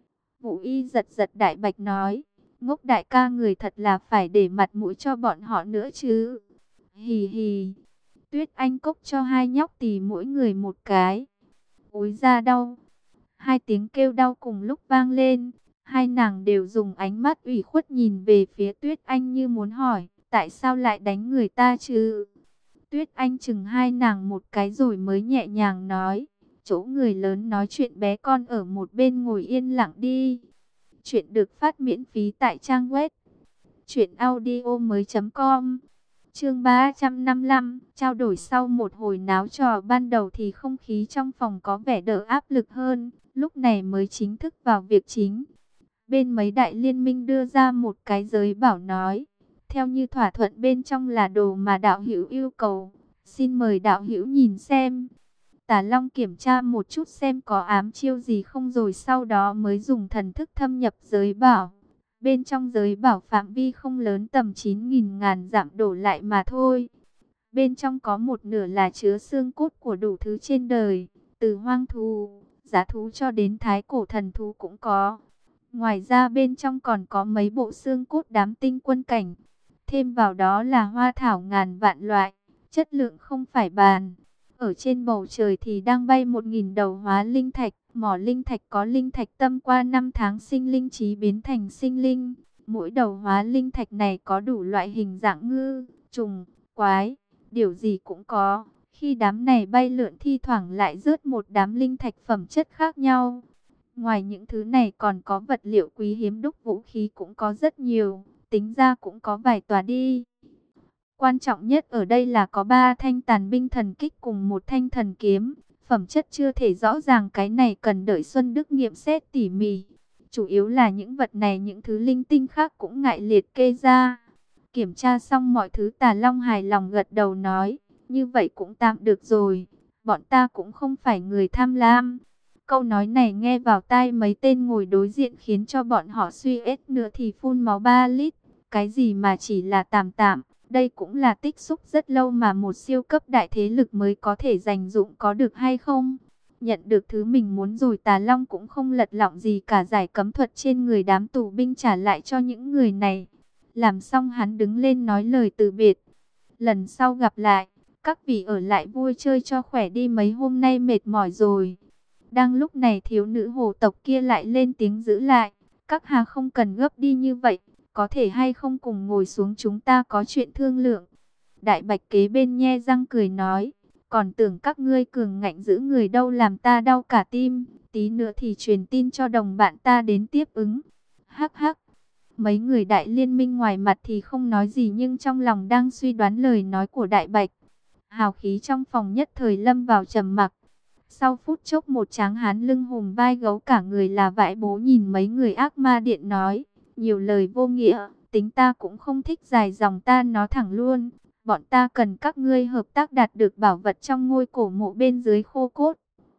Vũ Y giật giật Đại Bạch nói, Ngốc đại ca người thật là phải để mặt mũi cho bọn họ nữa chứ. Hì hì. Tuyết Anh Cốc cho hai nhóc tì mỗi người một cái. Ối da đau. Hai tiếng kêu đau cùng lúc vang lên. Hai nàng đều dùng ánh mắt ủy khuất nhìn về phía Tuyết Anh như muốn hỏi, tại sao lại đánh người ta chứ? Tuyết Anh chừng hai nàng một cái rồi mới nhẹ nhàng nói, chỗ người lớn nói chuyện bé con ở một bên ngồi yên lặng đi. Chuyện được phát miễn phí tại trang web truyện audio mới chấm com. Chương ba trăm năm mươi lăm, trao đổi sau một hồi náo trò ban đầu thì không khí trong phòng có vẻ đỡ áp lực hơn, lúc này mới chính thức vào việc chính. Bên mấy đại liên minh đưa ra một cái giới bảo nói, theo như thỏa thuận bên trong là đồ mà đạo hữu yêu cầu, xin mời đạo hữu nhìn xem. Tả Long kiểm tra một chút xem có ám chiêu gì không rồi sau đó mới dùng thần thức thâm nhập giới bảo. Bên trong giới bảo phạm vi không lớn tầm chín nghìn ngàn dặm đổ lại mà thôi. Bên trong có một nửa là chứa xương cốt của đủ thứ trên đời, từ hoang thú, giá thú cho đến thái cổ thần thú cũng có. Ngoài ra bên trong còn có mấy bộ xương cốt đám tinh quân cảnh. Thêm vào đó là hoa thảo ngàn vạn loại, chất lượng không phải bàn. Ở trên bầu trời thì đang bay một nghìn đầu hóa linh thạch. Mỏ linh thạch có linh thạch tâm qua năm tháng sinh linh trí biến thành sinh linh. Mỗi đầu hóa linh thạch này có đủ loại hình dạng ngư, trùng, quái, điều gì cũng có. Khi đám này bay lượn thi thoảng lại rớt một đám linh thạch phẩm chất khác nhau. Ngoài những thứ này còn có vật liệu quý hiếm đúc vũ khí cũng có rất nhiều, tính ra cũng có vài tòa đi. Quan trọng nhất ở đây là có ba thanh tàn binh thần kích cùng một thanh thần kiếm. Phẩm chất chưa thể rõ ràng, cái này cần đợi Xuân Đức nghiệm xét tỉ mỉ. Chủ yếu là những vật này những thứ linh tinh khác cũng ngại liệt kê ra. Kiểm tra xong mọi thứ Tà Long hài lòng gật đầu nói, như vậy cũng tạm được rồi, bọn ta cũng không phải người tham lam. Câu nói này nghe vào tai mấy tên ngồi đối diện khiến cho bọn họ suy ết nữa thì phun máu ba lít. Cái gì mà chỉ là tạm tạm, đây cũng là tích xúc rất lâu mà một siêu cấp đại thế lực mới có thể dành dụng có được hay không? Nhận được thứ mình muốn rồi Tà Long cũng không lật lọng gì cả, giải cấm thuật trên người đám tù binh trả lại cho những người này. Làm xong hắn đứng lên nói lời từ biệt. Lần sau gặp lại, các vị ở lại vui chơi cho khỏe đi, mấy hôm nay mệt mỏi rồi. Đang lúc này thiếu nữ hồ tộc kia lại lên tiếng giữ lại. Các hà không cần gấp đi như vậy, có thể hay không cùng ngồi xuống chúng ta có chuyện thương lượng. Đại Bạch kế bên nhe răng cười nói, còn tưởng các ngươi cường ngạnh giữ người đâu, làm ta đau cả tim, tí nữa thì truyền tin cho đồng bạn ta đến tiếp ứng. Hắc hắc. Mấy người đại liên minh ngoài mặt thì không nói gì nhưng trong lòng đang suy đoán lời nói của Đại Bạch. Hào khí trong phòng nhất thời lâm vào trầm mặc. Sau phút chốc một tráng hán lưng hùm vai gấu cả người là vãi bố nhìn mấy người ác ma điện nói, nhiều lời vô nghĩa, tính ta cũng không thích dài dòng, ta nói thẳng luôn, bọn ta cần các ngươi hợp tác đạt được bảo vật trong ngôi cổ mộ bên dưới khô cốt.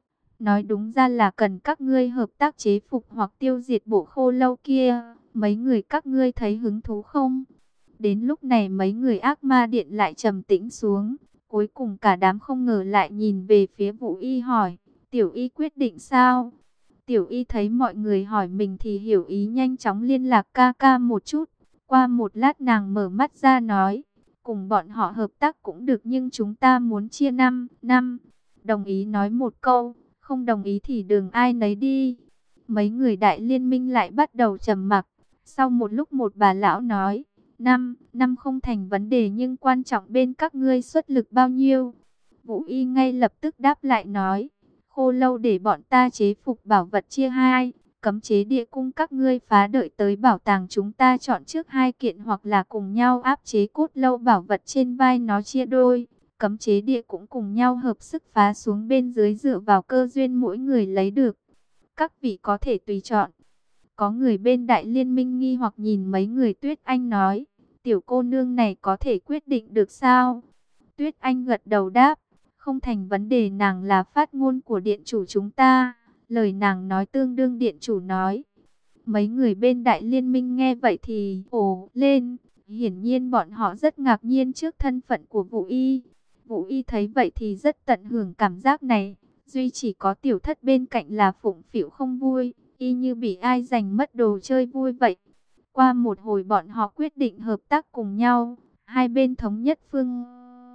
Nói đúng ra là cần các ngươi hợp tác chế phục hoặc tiêu diệt bộ khô lâu kia, mấy người các ngươi thấy hứng thú không? Đến lúc này mấy người ác ma điện lại trầm tĩnh xuống. Cuối cùng cả đám không ngờ lại nhìn về phía Vũ Y hỏi, Tiểu Y quyết định sao? Tiểu Y thấy mọi người hỏi mình thì hiểu ý, nhanh chóng liên lạc ca ca một chút. Qua một lát nàng mở mắt ra nói, cùng bọn họ hợp tác cũng được nhưng chúng ta muốn chia năm, năm. Đồng ý nói một câu, không đồng ý thì đường ai nấy đi. Mấy người đại liên minh lại bắt đầu trầm mặc. Sau một lúc một bà lão nói, Năm, năm không thành vấn đề nhưng quan trọng bên các ngươi xuất lực bao nhiêu. Vũ Y ngay lập tức đáp lại nói, khô lâu để bọn ta chế phục bảo vật chia hai, cấm chế địa cung các ngươi phá đợi tới bảo tàng chúng ta chọn trước hai kiện hoặc là cùng nhau áp chế cốt lâu bảo vật trên vai nó chia đôi. Cấm chế địa cũng cùng nhau hợp sức phá xuống bên dưới dựa vào cơ duyên mỗi người lấy được. Các vị có thể tùy chọn. Có người bên đại liên minh nghi hoặc nhìn mấy người Tuyết Anh nói, tiểu cô nương này có thể quyết định được sao? Tuyết Anh gật đầu đáp, không thành vấn đề, nàng là phát ngôn của điện chủ chúng ta. Lời nàng nói tương đương điện chủ nói. Mấy người bên đại liên minh nghe vậy thì ồ lên. Hiển nhiên bọn họ rất ngạc nhiên trước thân phận của Vũ Y. Vũ Y thấy vậy thì rất tận hưởng cảm giác này. Duy chỉ có tiểu thất bên cạnh là phụng phịu không vui, y như bị ai giành mất đồ chơi vui vậy. Qua một hồi bọn họ quyết định hợp tác cùng nhau. Hai bên thống nhất phương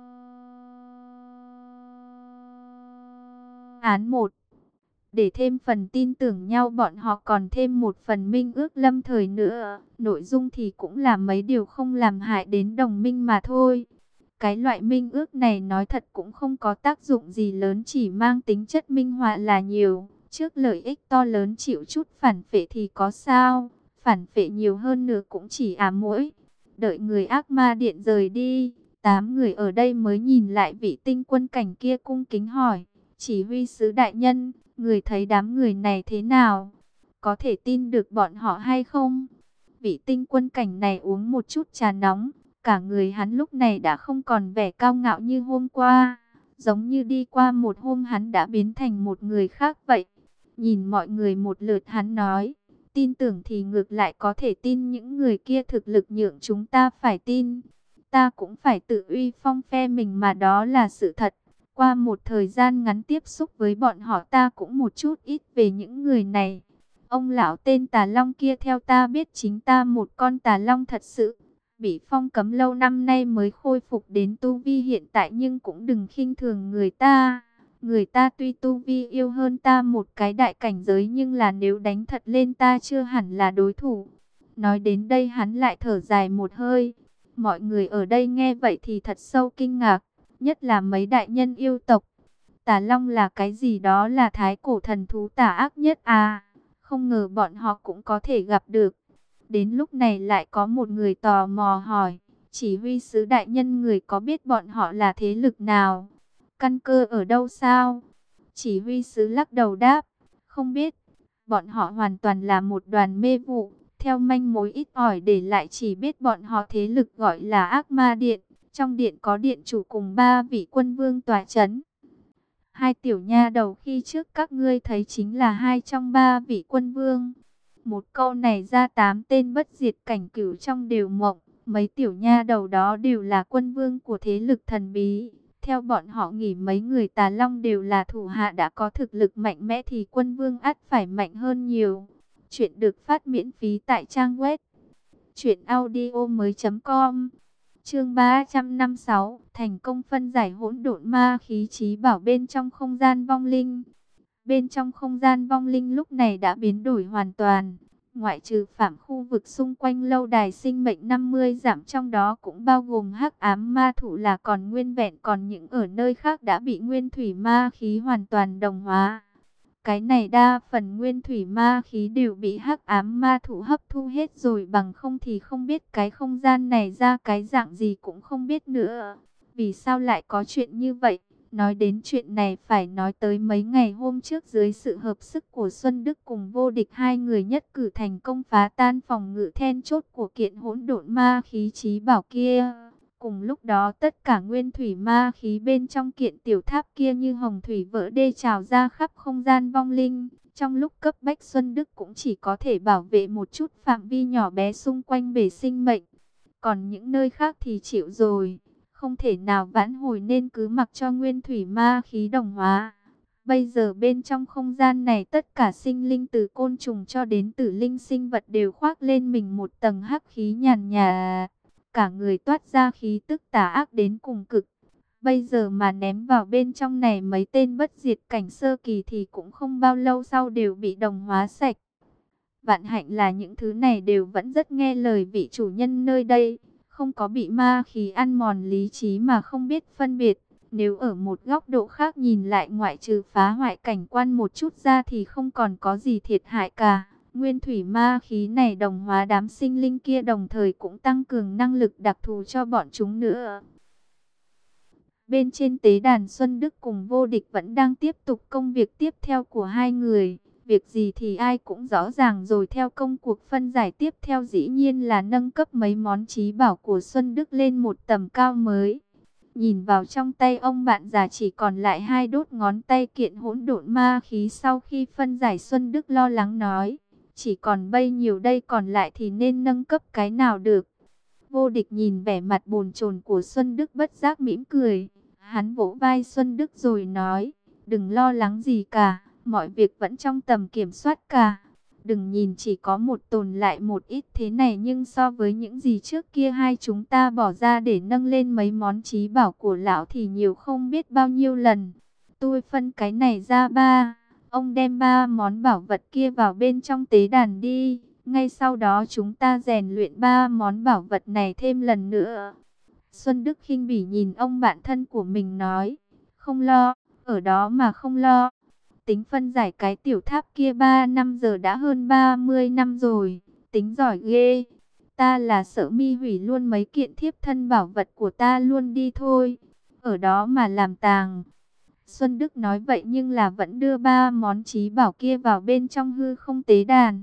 án một. Để thêm phần tin tưởng nhau, bọn họ còn thêm một phần minh ước lâm thời nữa. Nội dung thì cũng là mấy điều không làm hại đến đồng minh mà thôi. Cái loại minh ước này nói thật cũng không có tác dụng gì lớn, chỉ mang tính chất minh họa là nhiều. Trước lợi ích to lớn chịu chút phản phệ thì có sao, phản phệ nhiều hơn nữa cũng chỉ ám muội. Đợi người ác ma điện rời đi, tám người ở đây mới nhìn lại vị tinh quân cảnh kia cung kính hỏi. Chỉ huy sứ đại nhân, người thấy đám người này thế nào? Có thể tin được bọn họ hay không? Vị tinh quân cảnh này uống một chút trà nóng. Cả người hắn lúc này đã không còn vẻ cao ngạo như hôm qua. Giống như đi qua một hôm hắn đã biến thành một người khác vậy. Nhìn mọi người một lượt hắn nói. Tin tưởng thì ngược lại có thể tin, những người kia thực lực nhượng chúng ta phải tin. Ta cũng phải tự uy phong phe mình mà, đó là sự thật. Qua một thời gian ngắn tiếp xúc với bọn họ, ta cũng một chút ít về những người này. Ông lão tên Tà Long kia theo ta biết chính ta một con Tà Long thật sự. Bị phong cấm lâu năm nay mới khôi phục đến tu vi hiện tại, nhưng cũng đừng khinh thường người ta. Người ta tuy tu vi yêu hơn ta một cái đại cảnh giới, nhưng là nếu đánh thật lên ta chưa hẳn là đối thủ. Nói đến đây hắn lại thở dài một hơi. Mọi người ở đây nghe vậy thì thật sâu kinh ngạc, nhất là mấy đại nhân yêu tộc. Tà Long là cái gì? Đó là thái cổ thần thú tà ác nhất à? Không ngờ bọn họ cũng có thể gặp được. Đến lúc này lại có một người tò mò hỏi, chỉ huy sứ đại nhân, người có biết bọn họ là thế lực nào? Căn cơ ở đâu sao? Chỉ huy sứ lắc đầu đáp, không biết. Bọn họ hoàn toàn là một đoàn mê vụ, theo manh mối ít ỏi để lại chỉ biết bọn họ thế lực gọi là Ác Ma Điện. Trong điện có điện chủ cùng ba vị quân vương tòa chấn. Hai tiểu nha đầu khi trước các ngươi thấy chính là hai trong ba vị quân vương. Một câu này ra tám tên bất diệt cảnh cửu trong đều mộng. Mấy tiểu nha đầu đó đều là quân vương của thế lực thần bí. Theo bọn họ nghĩ mấy người Tà Long đều là thủ hạ đã có thực lực mạnh mẽ, thì quân vương ắt phải mạnh hơn nhiều. Chuyện được phát miễn phí tại trang web truyện audio mới chấm com. Chương ba trăm năm mươi sáu, thành công phân giải hỗn độn ma khí trí bảo bên trong không gian vong linh. Bên trong không gian vong linh lúc này đã biến đổi hoàn toàn. Ngoại trừ phạm khu vực xung quanh lâu đài sinh mệnh năm mươi dặm, trong đó cũng bao gồm hắc ám ma thụ là còn nguyên vẹn, còn những ở nơi khác đã bị nguyên thủy ma khí hoàn toàn đồng hóa. Cái này đa phần nguyên thủy ma khí đều bị hắc ám ma thụ hấp thu hết rồi, bằng không thì không biết cái không gian này ra cái dạng gì cũng không biết nữa. Vì sao lại có chuyện như vậy? Nói đến chuyện này phải nói tới mấy ngày hôm trước, dưới sự hợp sức của Xuân Đức cùng Vô Địch, hai người nhất cử thành công phá tan phòng ngự then chốt của kiện hỗn độn ma khí trí bảo kia. Cùng lúc đó tất cả nguyên thủy ma khí bên trong kiện tiểu tháp kia như hồng thủy vỡ đê trào ra khắp không gian vong linh. Trong lúc cấp bách, Xuân Đức cũng chỉ có thể bảo vệ một chút phạm vi nhỏ bé xung quanh bể sinh mệnh. Còn những nơi khác thì chịu rồi, không thể nào vãn hồi nên cứ mặc cho nguyên thủy ma khí đồng hóa. Bây giờ bên trong không gian này tất cả sinh linh từ côn trùng cho đến tử linh sinh vật đều khoác lên mình một tầng hắc khí nhàn nhạt. Cả người toát ra khí tức tà ác đến cùng cực. Bây giờ mà ném vào bên trong này mấy tên bất diệt cảnh sơ kỳ thì cũng không bao lâu sau đều bị đồng hóa sạch. Vạn hạnh là những thứ này đều vẫn rất nghe lời vị chủ nhân nơi đây, không có bị ma khí ăn mòn lý trí mà không biết phân biệt. Nếu ở một góc độ khác nhìn lại, ngoại trừ phá hoại cảnh quan một chút ra thì không còn có gì thiệt hại cả. Nguyên thủy ma khí này đồng hóa đám sinh linh kia, đồng thời cũng tăng cường năng lực đặc thù cho bọn chúng nữa. Bên trên tế đàn, Xuân Đức cùng Vô Địch vẫn đang tiếp tục công việc tiếp theo của hai người. Việc gì thì ai cũng rõ ràng rồi. Theo công cuộc phân giải tiếp theo dĩ nhiên là nâng cấp mấy món trí bảo của Xuân Đức lên một tầm cao mới. Nhìn vào trong tay ông bạn già chỉ còn lại hai đốt ngón tay kiện hỗn độn ma khí sau khi phân giải, Xuân Đức lo lắng nói, chỉ còn bấy nhiêu đây, còn lại thì nên nâng cấp cái nào được. Vô Địch nhìn vẻ mặt bồn chồn của Xuân Đức bất giác mỉm cười. Hắn vỗ vai Xuân Đức rồi nói, đừng lo lắng gì cả, mọi việc vẫn trong tầm kiểm soát cả. Đừng nhìn chỉ có một tồn lại một ít thế này, nhưng so với những gì trước kia hai chúng ta bỏ ra để nâng lên mấy món trí bảo của lão thì nhiều không biết bao nhiêu lần. Tôi phân cái này ra ba, ông đem ba món bảo vật kia vào bên trong tế đàn đi. Ngay sau đó chúng ta rèn luyện ba món bảo vật này thêm lần nữa. Xuân Đức khinh bỉ nhìn ông bạn thân của mình nói, không lo, ở đó mà không lo. Tính phân giải cái tiểu tháp kia ba năm giờ đã hơn ba mươi năm rồi, tính giỏi ghê. Ta là sợ mi hủy luôn mấy kiện thiếp thân bảo vật của ta luôn đi thôi, ở đó mà làm tàng. Xuân Đức nói vậy nhưng là vẫn đưa ba món trí bảo kia vào bên trong hư không tế đàn.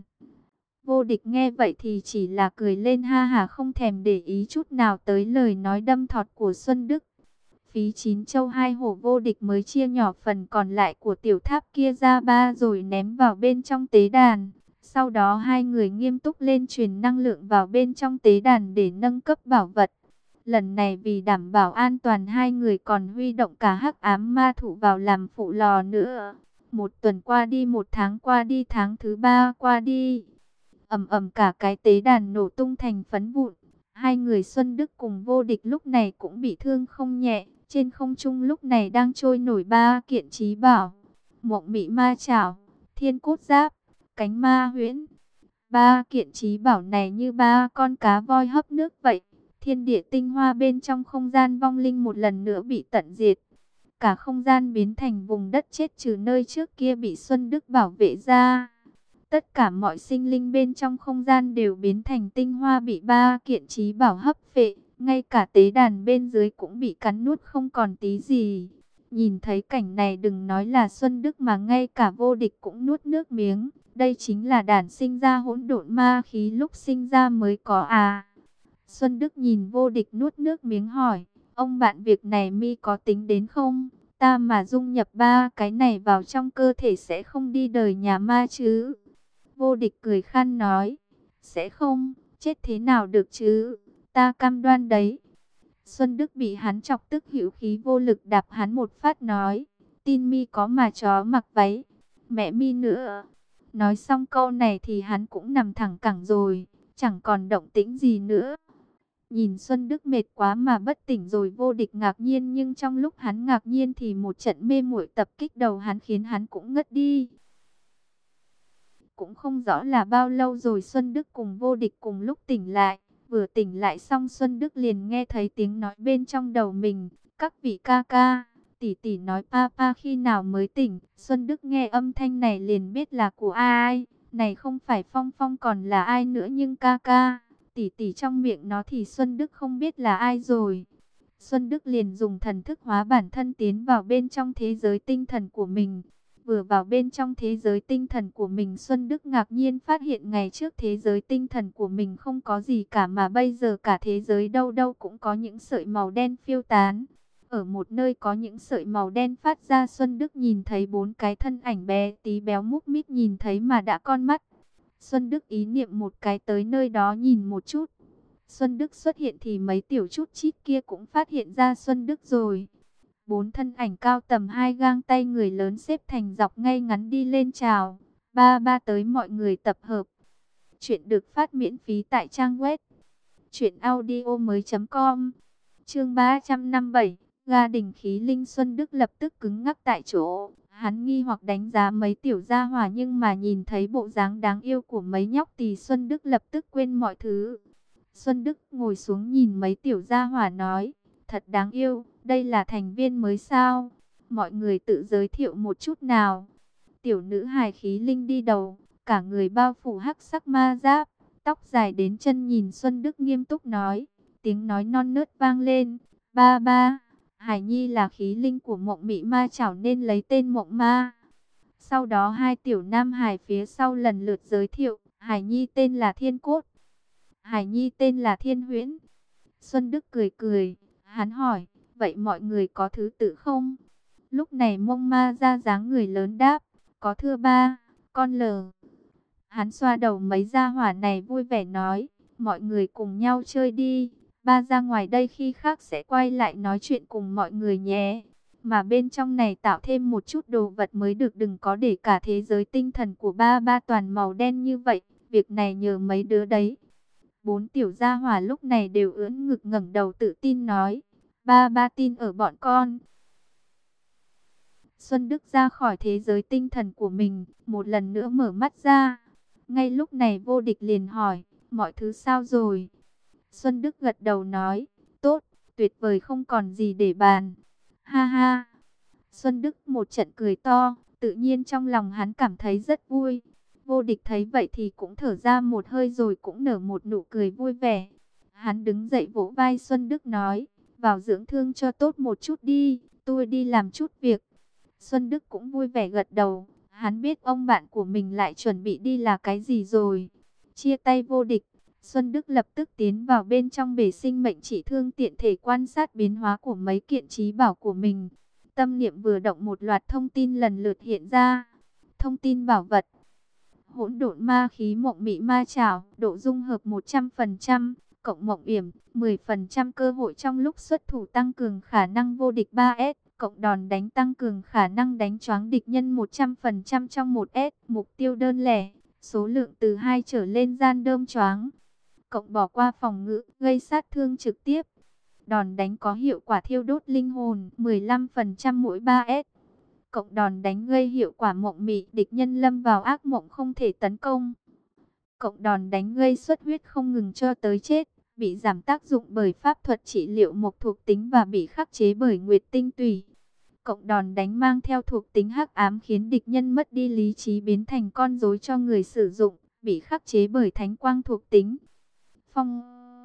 Vô Địch nghe vậy thì chỉ là cười lên ha hả, không thèm để ý chút nào tới lời nói đâm thọt của Xuân Đức. Phí chín châu hai hổ, Vô Địch mới chia nhỏ phần còn lại của tiểu tháp kia ra ba rồi ném vào bên trong tế đàn. Sau đó hai người nghiêm túc lên truyền năng lượng vào bên trong tế đàn để nâng cấp bảo vật. Lần này vì đảm bảo an toàn, hai người còn huy động cả hắc ám ma thủ vào làm phụ lò nữa. Một tuần qua đi, một tháng qua đi, tháng thứ ba qua đi. Ầm ầm cả cái tế đàn nổ tung thành phấn vụn. Hai người Xuân Đức cùng Vô Địch lúc này cũng bị thương không nhẹ. Trên không trung lúc này đang trôi nổi ba kiện trí bảo: Mộng Mị Ma Chảo, Thiên Cốt Giáp, Cánh Ma Huyễn. Ba kiện trí bảo này như ba con cá voi hấp nước vậy. Thiên địa tinh hoa bên trong không gian vong linh một lần nữa bị tận diệt. Cả không gian biến thành vùng đất chết, trừ nơi trước kia bị Xuân Đức bảo vệ ra. Tất cả mọi sinh linh bên trong không gian đều biến thành tinh hoa bị ba kiện trí bảo hấp phệ. Ngay cả tế đàn bên dưới cũng bị cắn nuốt không còn tí gì. Nhìn thấy cảnh này đừng nói là Xuân Đức mà ngay cả Vô Địch cũng nuốt nước miếng. Đây chính là đản sinh ra hỗn độn ma khí lúc sinh ra mới có à. Xuân Đức nhìn Vô Địch nuốt nước miếng hỏi, ông bạn, việc này mi có tính đến không? Ta mà dung nhập ba cái này vào trong cơ thể sẽ không đi đời nhà ma chứ? Vô Địch cười khan nói, sẽ không, chết thế nào được chứ? Ta cam đoan đấy. Xuân Đức bị hắn chọc tức hữu khí vô lực đạp hắn một phát nói, tin mi có mà chó mặc váy, mẹ mi nữa. Nói xong câu này thì hắn cũng nằm thẳng cẳng rồi, chẳng còn động tĩnh gì nữa. Nhìn Xuân Đức mệt quá mà bất tỉnh rồi, Vô Địch ngạc nhiên, nhưng trong lúc hắn ngạc nhiên thì một trận mê muội tập kích đầu hắn khiến hắn cũng ngất đi. Cũng không rõ là bao lâu rồi Xuân Đức cùng Vô Địch cùng lúc tỉnh lại. Vừa tỉnh lại xong Xuân Đức liền nghe thấy tiếng nói bên trong đầu mình, các vị ca ca, tỷ tỷ nói papa khi nào mới tỉnh. Xuân Đức nghe âm thanh này liền biết là của ai, này không phải Phong Phong còn là ai nữa, nhưng ca ca, tỷ tỷ trong miệng nó thì Xuân Đức không biết là ai rồi. Xuân Đức liền dùng thần thức hóa bản thân tiến vào bên trong thế giới tinh thần của mình. Vừa vào bên trong thế giới tinh thần của mình, Xuân Đức ngạc nhiên phát hiện ngày trước thế giới tinh thần của mình không có gì cả, mà bây giờ cả thế giới đâu đâu cũng có những sợi màu đen phiêu tán. Ở một nơi có những sợi màu đen phát ra, Xuân Đức nhìn thấy bốn cái thân ảnh bé tí béo múc mít, nhìn thấy mà đã con mắt. Xuân Đức ý niệm một cái tới nơi đó nhìn một chút. Xuân Đức xuất hiện thì mấy tiểu chút chít kia cũng phát hiện ra Xuân Đức rồi. Bốn thân ảnh cao tầm hai gang tay, người lớn xếp thành dọc ngay ngắn đi lên chào. Ba ba tới mọi người tập hợp. Chuyện được phát miễn phí tại trang web truyện audio mới chấm com. Chương ba trăm năm mươi bảy, ga đỉnh khí linh. Xuân Đức lập tức cứng ngắc tại chỗ. Hắn nghi hoặc đánh giá mấy tiểu gia hỏa, nhưng mà nhìn thấy bộ dáng đáng yêu của mấy nhóc thì Xuân Đức lập tức quên mọi thứ. Xuân Đức ngồi xuống nhìn mấy tiểu gia hỏa nói, thật đáng yêu, đây là thành viên mới sao? Mọi người tự giới thiệu một chút nào. Tiểu nữ hài khí linh đi đầu, cả người bao phủ hắc sắc ma giáp, tóc dài đến chân, nhìn Xuân Đức nghiêm túc nói, tiếng nói non nớt vang lên, ba ba, Hải Nhi là khí linh của Mộng Mị Ma Chảo nên lấy tên Mộng Ma. Sau đó hai tiểu nam hài phía sau lần lượt giới thiệu, Hải Nhi tên là Thiên Cốt, Hải Nhi tên là Thiên Huyễn. Xuân Đức cười cười, hắn hỏi, vậy mọi người có thứ tự không? Lúc này Mông Ma ra dáng người lớn đáp, có thưa ba, con lờ. Hắn xoa đầu mấy gia hỏa này vui vẻ nói, mọi người cùng nhau chơi đi, Ba ra ngoài đây khi khác sẽ quay lại nói chuyện cùng mọi người nhé. Mà bên trong này tạo thêm một chút đồ vật mới được, đừng có để cả thế giới tinh thần của ba ba toàn màu đen như vậy. Việc này nhờ mấy đứa đấy. Bốn tiểu gia hỏa lúc này đều ưỡn ngực ngẩng đầu tự tin nói. Ba ba tin ở bọn con. Xuân Đức ra khỏi thế giới tinh thần của mình, một lần nữa mở mắt ra. Ngay lúc này Vô Địch liền hỏi, mọi thứ sao rồi? Xuân Đức gật đầu nói, tốt, tuyệt vời không còn gì để bàn. Ha ha. Xuân Đức một trận cười to, tự nhiên trong lòng hắn cảm thấy rất vui. Vô Địch thấy vậy thì cũng thở ra một hơi rồi cũng nở một nụ cười vui vẻ. Hắn đứng dậy vỗ vai Xuân Đức nói, vào dưỡng thương cho tốt một chút đi, tôi đi làm chút việc. Xuân Đức cũng vui vẻ gật đầu, hắn biết ông bạn của mình lại chuẩn bị đi là cái gì rồi. Chia tay Vô Địch, Xuân Đức lập tức tiến vào bên trong bể sinh mệnh trị thương, tiện thể quan sát biến hóa của mấy kiện trí bảo của mình. Tâm niệm vừa động, một loạt thông tin lần lượt hiện ra. Thông tin bảo vật: hỗn độn ma khí mộng mị ma chảo, độ dung hợp một trăm phần trăm, cộng mộng yểm, mười phần trăm cơ hội trong lúc xuất thủ tăng cường khả năng vô địch ba S, cộng đòn đánh tăng cường khả năng đánh choáng địch nhân một trăm phần trăm trong một S, mục tiêu đơn lẻ, số lượng từ hai trở lên gian đơm choáng, cộng bỏ qua phòng ngự, gây sát thương trực tiếp. Đòn đánh có hiệu quả thiêu đốt linh hồn, mười lăm phần trăm mỗi ba S. Cộng đòn đánh gây hiệu quả mộng mị, địch nhân lâm vào ác mộng không thể tấn công. Cộng đòn đánh gây xuất huyết không ngừng cho tới chết, bị giảm tác dụng bởi pháp thuật trị liệu mộc thuộc tính và bị khắc chế bởi nguyệt tinh tùy. Cộng đòn đánh mang theo thuộc tính hắc ám khiến địch nhân mất đi lý trí, biến thành con rối cho người sử dụng, bị khắc chế bởi thánh quang thuộc tính. Phong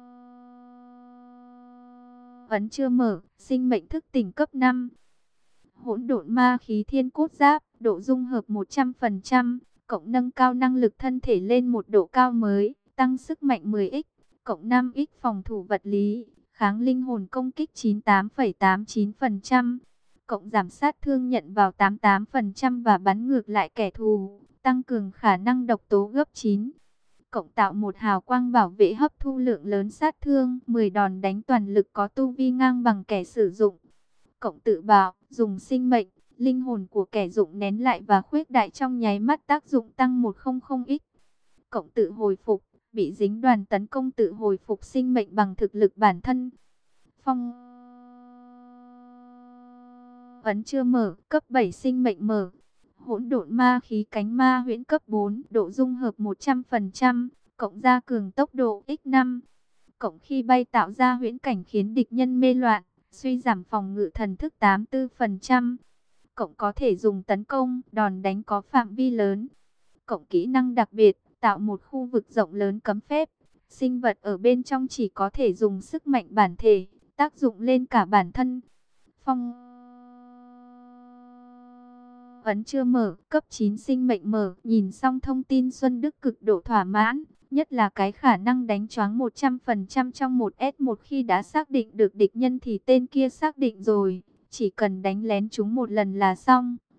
ấn chưa mở, sinh mệnh thức tỉnh cấp năm. Hỗn độn ma khí thiên cốt giáp, độ dung hợp một trăm phần trăm, cộng nâng cao năng lực thân thể lên một độ cao mới, tăng sức mạnh mười x, cộng năm x phòng thủ vật lý, kháng linh hồn công kích chín mươi tám phẩy tám chín phần trăm, cộng giảm sát thương nhận vào tám mươi tám phần trăm và bắn ngược lại kẻ thù, tăng cường khả năng độc tố gấp chín. Cộng tạo một hào quang bảo vệ hấp thu lượng lớn sát thương, mười đòn đánh toàn lực có tu vi ngang bằng kẻ sử dụng. Cộng tự bạo, dùng sinh mệnh, linh hồn của kẻ dụng nén lại và khuếch đại trong nháy mắt, tác dụng tăng một trăm x. Cộng tự hồi phục, bị dính đoàn tấn công tự hồi phục sinh mệnh bằng thực lực bản thân. Phong ấn chưa mở, cấp bảy sinh mệnh mở. Hỗn độn ma khí cánh ma huyễn cấp bốn, độ dung hợp một trăm phần trăm, cộng gia cường tốc độ nhân năm. Cộng khi bay tạo ra huyễn cảnh khiến địch nhân mê loạn, suy giảm phòng ngự thần thức tám mươi tư phần trăm. Cộng có thể dùng tấn công, đòn đánh có phạm vi lớn. Cộng kỹ năng đặc biệt, tạo một khu vực rộng lớn cấm phép. Sinh vật ở bên trong chỉ có thể dùng sức mạnh bản thể, tác dụng lên cả bản thân. Phong ấn chưa mở, cấp chín sinh mệnh mở. Nhìn xong thông tin, Xuân Đức cực độ thỏa mãn. Nhất là cái khả năng đánh choáng một trăm phần trăm trong một S, một khi đã xác định được địch nhân thì tên kia xác định rồi. Chỉ cần đánh lén chúng một lần là xong.